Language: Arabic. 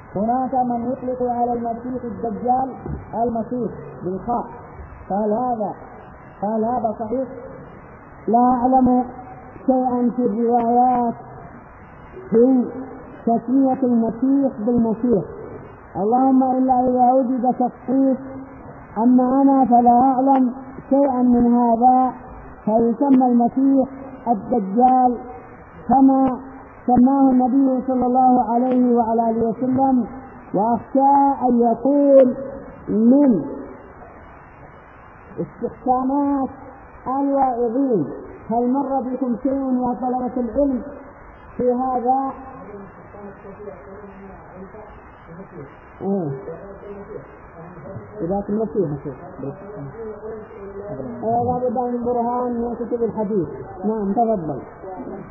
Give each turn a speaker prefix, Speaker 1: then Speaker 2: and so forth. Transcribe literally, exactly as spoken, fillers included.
Speaker 1: هناك من يطلق على المسيح الدجال المسيح بالخاء، قال هذا قال هذا صحيح؟ لا أعلم شيئا في الروايات في تسمية المسيح بالمسيح، اللهم إلا إذا وجد تخصيص، أما أنا فلا أعلم شيئا من هذا، فيسمى المسيح الدجال كما سماه النبي صلى الله عليه وعلى آله وسلم. وأخشى أن يقول من استحسانات الواعظين. هل مر بكم شيء يا طلبة العلم في هذا؟ إذا كنت المسيح هذا بدأ من برهان من كتب الحديث. نعم تفضل.